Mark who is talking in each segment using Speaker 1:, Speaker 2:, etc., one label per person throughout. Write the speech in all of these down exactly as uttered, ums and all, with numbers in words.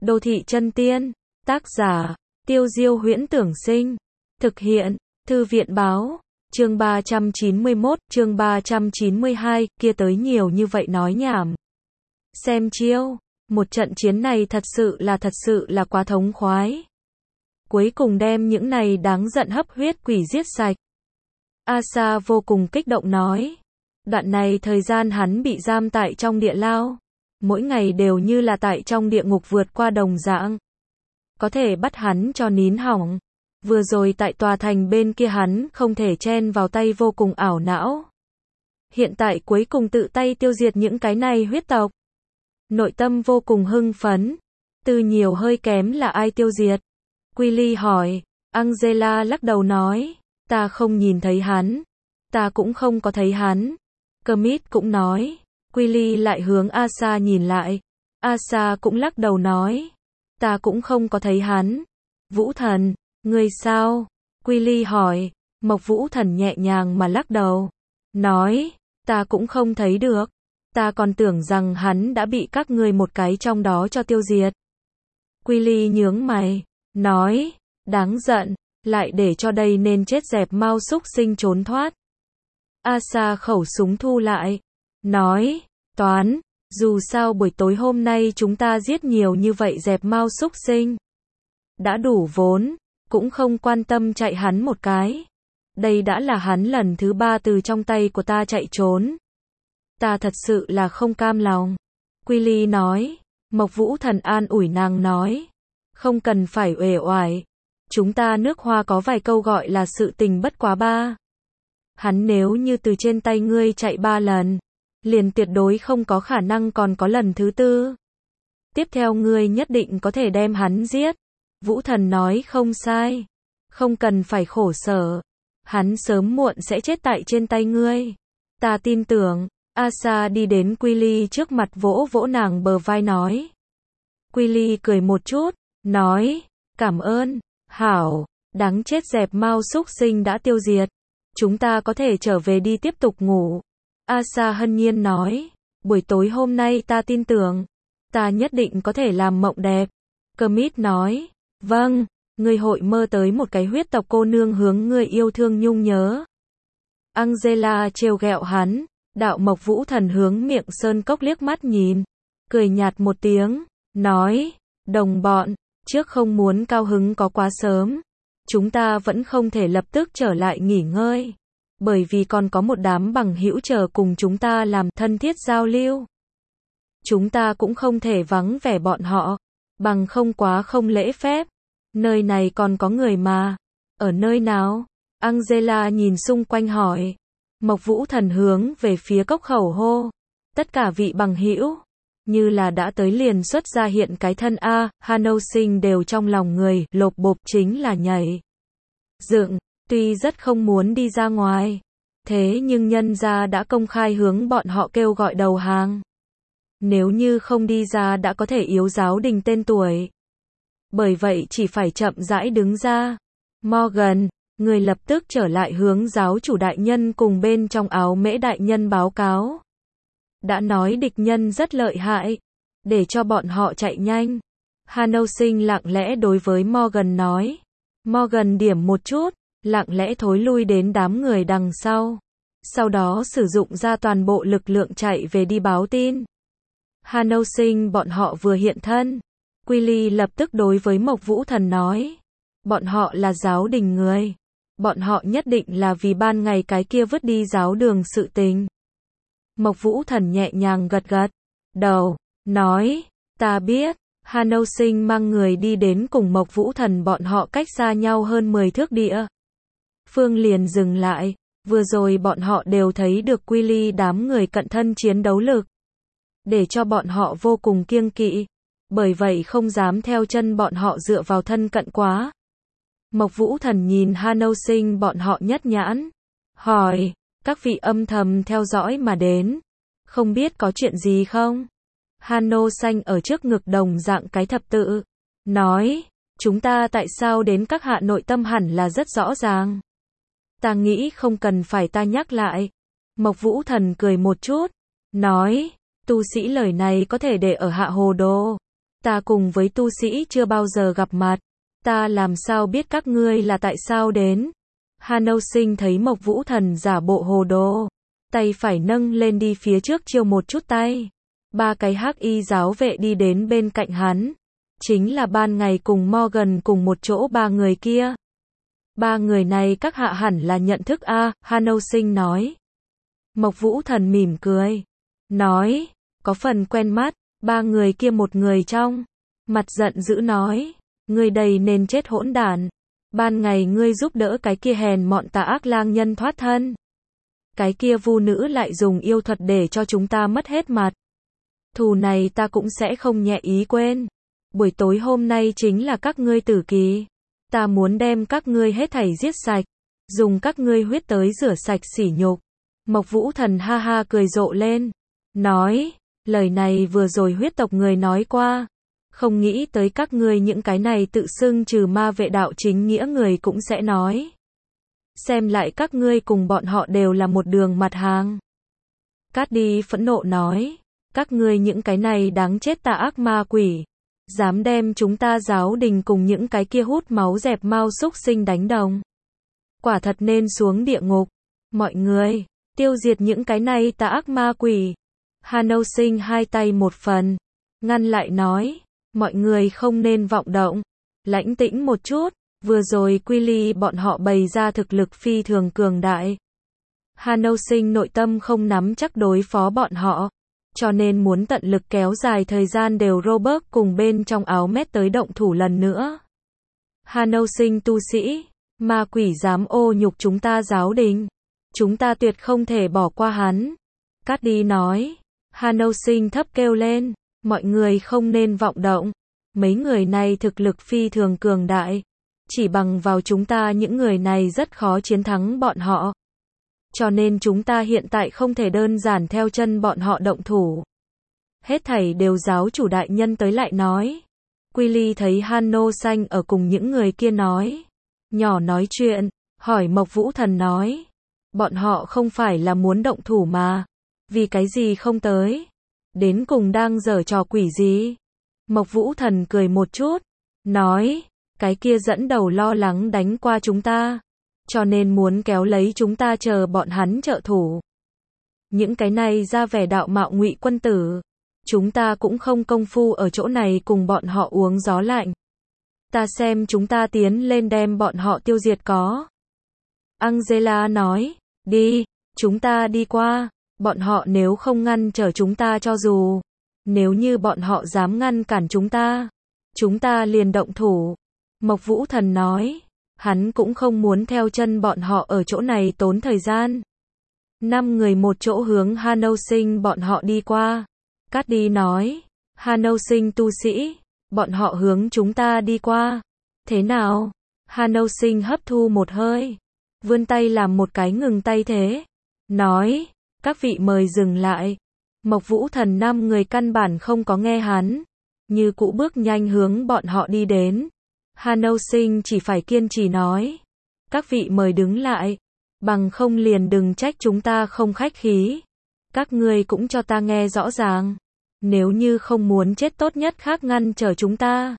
Speaker 1: Đô thị chân tiên, tác giả, Tiêu Diêu Huyễn Tưởng Sinh, thực hiện, Thư viện Báo, chương ba trăm chín mươi mốt, chương ba trăm chín mươi hai, kia tới nhiều như vậy nói nhảm. Xem chiêu, một trận chiến này thật sự là thật sự là quá thống khoái. Cuối cùng đem những này đáng giận hấp huyết quỷ giết sạch. Asa vô cùng kích động nói. Đoạn này thời gian hắn bị giam tại trong địa lao. Mỗi ngày đều như là tại trong địa ngục vượt qua đồng dạng. Có thể bắt hắn cho nín hỏng. Vừa rồi tại tòa thành bên kia hắn không thể chen vào tay vô cùng ảo não. Hiện tại cuối cùng tự tay tiêu diệt những cái này huyết tộc. Nội tâm vô cùng hưng phấn. Từ nhiều hơi kém là ai tiêu diệt? Quy hỏi. Angela lắc đầu nói. Ta không nhìn thấy hắn. Ta cũng không có thấy hắn. Kermit cũng nói. Quy lại hướng Asa nhìn lại. Asa cũng lắc đầu nói. Ta cũng không có thấy hắn. Vũ Thần, ngươi sao? Quy hỏi. Mộc Vũ Thần nhẹ nhàng mà lắc đầu. Nói. Ta cũng không thấy được. Ta còn tưởng rằng hắn đã bị các ngươi một cái trong đó cho tiêu diệt. Quy nhướng mày. Nói. Đáng giận. Lại để cho đây nên chết dẹp mau xúc sinh trốn thoát. Asa khẩu súng thu lại. Nói. Toán. Dù sao buổi tối hôm nay chúng ta giết nhiều như vậy dẹp mau xúc sinh. Đã đủ vốn. Cũng không quan tâm chạy hắn một cái. Đây đã là hắn lần thứ ba từ trong tay của ta chạy trốn. Ta thật sự là không cam lòng. Quy nói. Mộc Vũ Thần an ủi nàng nói. Không cần phải uể oải. Chúng ta nước Hoa có vài câu gọi là sự tình bất quá ba. Hắn nếu như từ trên tay ngươi chạy ba lần, liền tuyệt đối không có khả năng còn có lần thứ tư. Tiếp theo ngươi nhất định có thể đem hắn giết. Vũ Thần nói không sai. Không cần phải khổ sở. Hắn sớm muộn sẽ chết tại trên tay ngươi. Ta tin tưởng. Asa đi đến Quy trước mặt vỗ vỗ nàng bờ vai nói. Quy cười một chút, nói. Cảm ơn. Hảo. Đáng chết dẹp mau xúc sinh đã tiêu diệt. Chúng ta có thể trở về đi tiếp tục ngủ. Asa hân nhiên nói. Buổi tối hôm nay ta tin tưởng. Ta nhất định có thể làm mộng đẹp. Kermit nói. Vâng. Ngươi hội mơ tới một cái huyết tộc cô nương hướng ngươi yêu thương nhung nhớ. Angela trêu ghẹo hắn. Đạo Mộc Vũ Thần hướng miệng sơn cốc liếc mắt nhìn. Cười nhạt một tiếng. Nói. Đồng bọn. Trước không muốn cao hứng có quá sớm. Chúng ta vẫn không thể lập tức trở lại nghỉ ngơi. Bởi vì còn có một đám bằng hữu chờ cùng chúng ta làm thân thiết giao lưu. Chúng ta cũng không thể vắng vẻ bọn họ. Bằng không quá không lễ phép. Nơi này còn có người mà. Ở nơi nào? Angela nhìn xung quanh hỏi. Mộc Vũ Thần hướng về phía cốc khẩu hô. Tất cả vị bằng hữu. Như là đã tới liền xuất ra hiện cái thân A, Hano Sinh đều trong lòng người, lộp bộp chính là nhảy. Dựng, tuy rất không muốn đi ra ngoài. Thế nhưng nhân gia đã công khai hướng bọn họ kêu gọi đầu hàng. Nếu như không đi ra đã có thể yếu giáo đình tên tuổi. Bởi vậy chỉ phải chậm rãi đứng ra. Morgan, người lập tức trở lại hướng giáo chủ đại nhân cùng bên trong áo mễ đại nhân báo cáo. Đã nói địch nhân rất lợi hại. Để cho bọn họ chạy nhanh. Hano Sinh lặng lẽ đối với Morgan nói. Morgan điểm một chút, lặng lẽ thối lui đến đám người đằng sau. Sau đó sử dụng ra toàn bộ lực lượng chạy về đi báo tin. Hano Sinh bọn họ vừa hiện thân. Quy lập tức đối với Mộc Vũ Thần nói. Bọn họ là giáo đình người. Bọn họ nhất định là vì ban ngày cái kia vứt đi giáo đường sự tình. Mộc Vũ Thần nhẹ nhàng gật gật đầu, nói. Ta biết. Hano Sinh mang người đi đến cùng Mộc Vũ Thần bọn họ cách xa nhau hơn mười thước địa. Phương liền dừng lại. Vừa rồi bọn họ đều thấy được Quy đám người cận thân chiến đấu lực. Để cho bọn họ vô cùng kiêng kỵ. Bởi vậy không dám theo chân bọn họ dựa vào thân cận quá. Mộc Vũ Thần nhìn Hano Sinh bọn họ nhất nhãn. Hỏi. Các vị âm thầm theo dõi mà đến. Không biết có chuyện gì không? Hano xanh ở trước ngực đồng dạng cái thập tự. Nói. Chúng ta tại sao đến các hạ nội tâm hẳn là rất rõ ràng. Ta nghĩ không cần phải ta nhắc lại. Mộc Vũ Thần cười một chút. Nói. Tu sĩ lời này có thể để ở hạ hồ đồ. Ta cùng với tu sĩ chưa bao giờ gặp mặt. Ta làm sao biết các ngươi là tại sao đến? Hanâu Sinh thấy Mộc Vũ Thần giả bộ hồ đồ. Tay phải nâng lên đi phía trước chiêu một chút tay. Ba cái hắc y giáo vệ đi đến bên cạnh hắn. Chính là ban ngày cùng Morgan cùng một chỗ ba người kia. Ba người này các hạ hẳn là nhận thức a, Hanâu Sinh nói. Mộc Vũ Thần mỉm cười. Nói, có phần quen mắt, ba người kia một người trong. Mặt giận dữ nói, ngươi đây nên chết hỗn đản. Ban ngày ngươi giúp đỡ cái kia hèn mọn tà ác lang nhân thoát thân. Cái kia vu nữ lại dùng yêu thuật để cho chúng ta mất hết mặt. Thù này ta cũng sẽ không nhẹ ý quên. Buổi tối hôm nay chính là các ngươi tử kỳ. Ta muốn đem các ngươi hết thảy giết sạch. Dùng các ngươi huyết tới rửa sạch sỉ nhục. Mộc Vũ Thần ha ha cười rộ lên. Nói, lời này vừa rồi huyết tộc người nói qua. Không nghĩ tới các ngươi những cái này tự xưng trừ ma vệ đạo chính nghĩa người cũng sẽ nói. Xem lại các ngươi cùng bọn họ đều là một đường mặt hàng. Cát đi phẫn nộ nói. Các ngươi những cái này đáng chết tà ác ma quỷ. Dám đem chúng ta giáo đình cùng những cái kia hút máu dẹp mau xúc sinh đánh đồng. Quả thật nên xuống địa ngục. Mọi người, tiêu diệt những cái này tà ác ma quỷ. Hanâu Sinh hai tay một phần. Ngăn lại nói. Mọi người không nên vọng động. Lãnh tĩnh một chút. Vừa rồi Quy bọn họ bày ra thực lực phi thường cường đại. Hanâu Sinh nội tâm không nắm chắc đối phó bọn họ. Cho nên muốn tận lực kéo dài thời gian đều Robert cùng bên trong áo mét tới động thủ lần nữa. Hanâu Sinh tu sĩ, ma quỷ dám ô nhục chúng ta giáo đình. Chúng ta tuyệt không thể bỏ qua hắn. Cát đi nói. Hanâu Sinh thấp kêu lên. Mọi người không nên vọng động. Mấy người này thực lực phi thường cường đại. Chỉ bằng vào chúng ta những người này rất khó chiến thắng bọn họ. Cho nên chúng ta hiện tại không thể đơn giản theo chân bọn họ động thủ. Hết thảy đều giáo chủ đại nhân tới lại nói. Quy thấy Hanâu Sinh ở cùng những người kia nói. Nhỏ nói chuyện, hỏi Mộc Vũ Thần nói. Bọn họ không phải là muốn động thủ mà. Vì cái gì không tới? Đến cùng đang giở trò quỷ gì? Mộc Vũ Thần cười một chút. Nói, cái kia dẫn đầu lo lắng đánh qua chúng ta. Cho nên muốn kéo lấy chúng ta chờ bọn hắn trợ thủ. Những cái này ra vẻ đạo mạo ngụy quân tử. Chúng ta cũng không công phu ở chỗ này cùng bọn họ uống gió lạnh. Ta xem chúng ta tiến lên đem bọn họ tiêu diệt có. Angela nói, đi, chúng ta đi qua. Bọn họ nếu không ngăn trở chúng ta cho dù. Nếu như bọn họ dám ngăn cản chúng ta. Chúng ta liền động thủ. Mộc Vũ Thần nói. Hắn cũng không muốn theo chân bọn họ ở chỗ này tốn thời gian. Năm người một chỗ hướng Hanâu Sinh bọn họ đi qua. Cát đi nói. Hanâu Sinh tu sĩ. Bọn họ hướng chúng ta đi qua. Thế nào? Hanâu Sinh hấp thu một hơi. Vươn tay làm một cái ngừng tay thế. Nói. Các vị mời dừng lại. Mộc Vũ Thần năm người căn bản không có nghe hắn. Như cũ bước nhanh hướng bọn họ đi đến. Hanâu Sinh chỉ phải kiên trì nói. Các vị mời đứng lại. Bằng không liền đừng trách chúng ta không khách khí. Các ngươi cũng cho ta nghe rõ ràng. Nếu như không muốn chết tốt nhất khác ngăn trở chúng ta.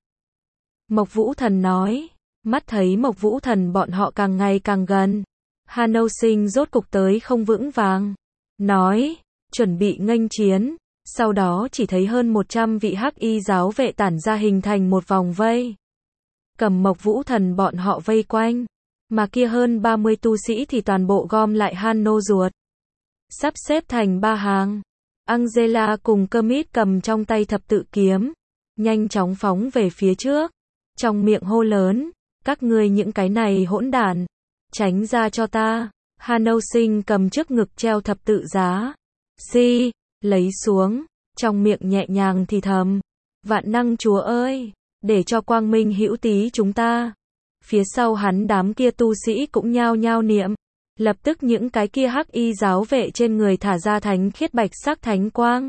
Speaker 1: Mộc Vũ Thần nói. Mắt thấy Mộc Vũ Thần bọn họ càng ngày càng gần. Hanâu Sinh rốt cục tới không vững vàng. Nói. Chuẩn bị nghênh chiến. Sau đó chỉ thấy hơn một trăm vị hắc y giáo vệ tản ra hình thành một vòng vây. Cầm Mộc Vũ Thần bọn họ vây quanh. Mà kia hơn ba mươi tu sĩ thì toàn bộ gom lại Hanô ruột. Sắp xếp thành ba hàng. Angela cùng Kermit cầm trong tay thập tự kiếm. Nhanh chóng phóng về phía trước. Trong miệng hô lớn. Các ngươi những cái này hỗn đản. Tránh ra cho ta. Hanâu Sinh cầm trước ngực treo thập tự giá. Si, lấy xuống. Trong miệng nhẹ nhàng thì thầm. Vạn năng Chúa ơi. Để cho quang minh hữu tí chúng ta. Phía sau hắn đám kia tu sĩ cũng nhao nhao niệm. Lập tức những cái kia hắc y giáo vệ trên người thả ra thánh khiết bạch sắc thánh quang.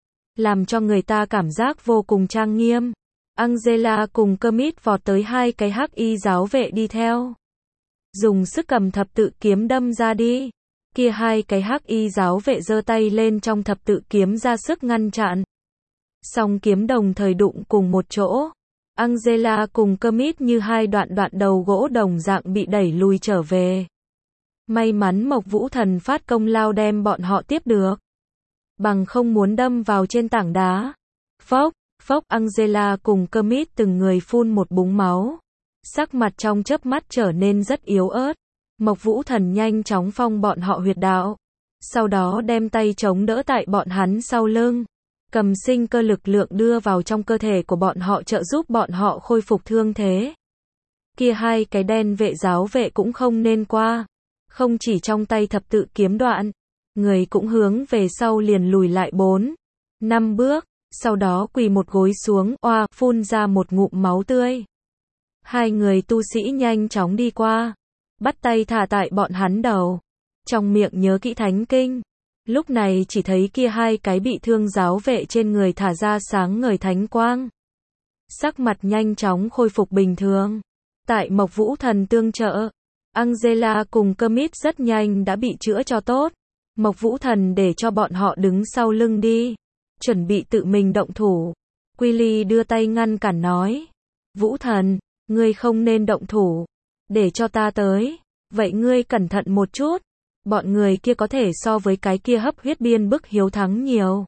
Speaker 1: Làm cho người ta cảm giác vô cùng trang nghiêm. Angela cùng Kermit vọt tới hai cái hắc y giáo vệ đi theo. Dùng sức cầm thập tự kiếm đâm ra đi. Kia hai cái hắc y giáo vệ giơ tay lên trong thập tự kiếm ra sức ngăn chặn. Song kiếm đồng thời đụng cùng một chỗ. Angela cùng Kermit như hai đoạn đoạn đầu gỗ đồng dạng bị đẩy lùi trở về. May mắn Mộc Vũ Thần phát công lao đem bọn họ tiếp được. Bằng không muốn đâm vào trên tảng đá. Phốc, phốc, Angela cùng Kermit từng người phun một búng máu. Sắc mặt trong chớp mắt trở nên rất yếu ớt. Mộc Vũ Thần nhanh chóng phong bọn họ huyệt đạo. Sau đó đem tay chống đỡ tại bọn hắn sau lưng. Cầm sinh cơ lực lượng đưa vào trong cơ thể của bọn họ trợ giúp bọn họ khôi phục thương thế. Kia hai cái đen vệ giáo vệ cũng không nên qua. Không chỉ trong tay thập tự kiếm đoạn. Người cũng hướng về sau liền lùi lại bốn, năm bước. Sau đó quỳ một gối xuống, oa, phun ra một ngụm máu tươi. Hai người tu sĩ nhanh chóng đi qua. Bắt tay thả tại bọn hắn đầu. Trong miệng nhớ kỹ thánh kinh. Lúc này chỉ thấy kia hai cái bị thương giáo vệ trên người thả ra sáng ngời thánh quang. Sắc mặt nhanh chóng khôi phục bình thường. Tại Mộc Vũ Thần tương trợ, Angela cùng Kermit rất nhanh đã bị chữa cho tốt. Mộc Vũ Thần để cho bọn họ đứng sau lưng đi. Chuẩn bị tự mình động thủ. Willy đưa tay ngăn cản nói. Vũ Thần, ngươi không nên động thủ. Để cho ta tới. Vậy ngươi cẩn thận một chút. Bọn người kia có thể so với cái kia hấp huyết biên bức hiếu thắng nhiều.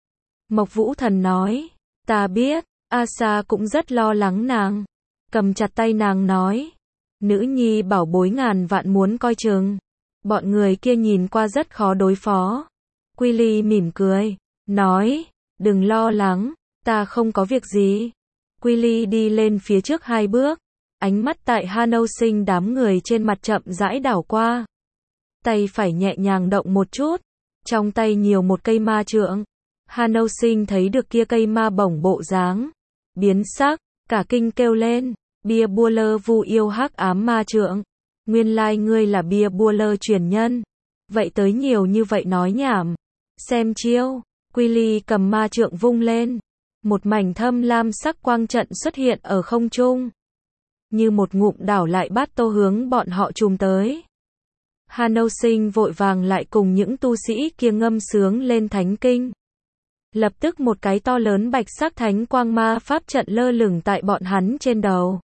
Speaker 1: Mộc Vũ Thần nói. Ta biết. Asa cũng rất lo lắng nàng. Cầm chặt tay nàng nói. Nữ nhi bảo bối ngàn vạn muốn coi chừng. Bọn người kia nhìn qua rất khó đối phó. Willy mỉm cười. Nói. Đừng lo lắng. Ta không có việc gì. Willy đi lên phía trước hai bước. Ánh mắt tại Hano Sinh đám người trên mặt chậm rãi đảo qua. Tay phải nhẹ nhàng động một chút. Trong tay nhiều một cây ma trượng. Hano Sinh thấy được kia cây ma bổng bộ dáng. Biến sắc. Cả kinh kêu lên. Bia bua lơ vu yêu hắc ám ma trượng. Nguyên lai ngươi là bia bua lơ truyền nhân. Vậy tới nhiều như vậy nói nhảm. Xem chiêu. Willy cầm ma trượng vung lên. Một mảnh thâm lam sắc quang trận xuất hiện ở không trung. Như một ngụm đảo lại bát tô hướng bọn họ chùm tới. Hano Sinh vội vàng lại cùng những tu sĩ kia ngâm sướng lên thánh kinh. Lập tức một cái to lớn bạch sắc thánh quang ma pháp trận lơ lửng tại bọn hắn trên đầu.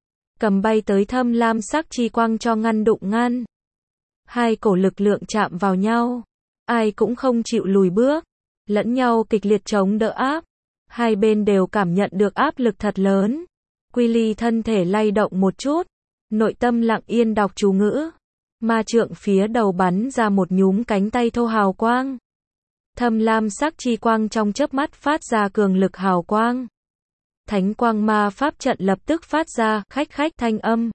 Speaker 1: Cầm bay tới thâm lam sắc chi quang cho ngăn đụng ngăn. Hai cổ lực lượng chạm vào nhau. Ai cũng không chịu lùi bước. Lẫn nhau kịch liệt chống đỡ áp. Hai bên đều cảm nhận được áp lực thật lớn. Willy thân thể lay động một chút. Nội tâm lặng yên đọc chú ngữ. Ma trượng phía đầu bắn ra một nhúm cánh tay thô hào quang. Thâm lam sắc chi quang trong chớp mắt phát ra cường lực hào quang. Thánh quang ma pháp trận lập tức phát ra khách khách thanh âm.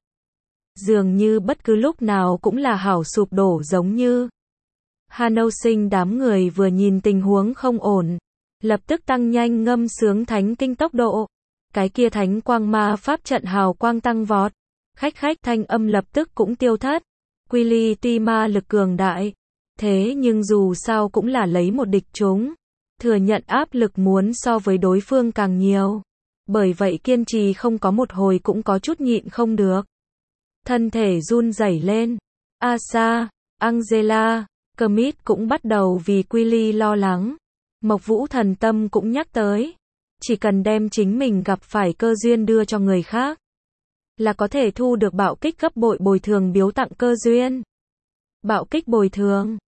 Speaker 1: Dường như bất cứ lúc nào cũng là hảo sụp đổ giống như. Hano Sinh đám người vừa nhìn tình huống không ổn. Lập tức tăng nhanh ngâm sướng thánh kinh tốc độ. Cái kia thánh quang ma pháp trận hào quang tăng vọt. Khách khách thanh âm lập tức cũng tiêu thất. Willy tuy ma lực cường đại. Thế nhưng dù sao cũng là lấy một địch chúng. Thừa nhận áp lực muốn so với đối phương càng nhiều. Bởi vậy kiên trì không có một hồi cũng có chút nhịn không được. Thân thể run rẩy lên. Asa, Angela, Kermit cũng bắt đầu vì Willy lo lắng. Mộc Vũ Thần tâm cũng nhắc tới. Chỉ cần đem chính mình gặp phải cơ duyên đưa cho người khác. Là có thể thu được bạo kích gấp bội bồi thường biếu tặng cơ duyên. Bạo kích bồi thường.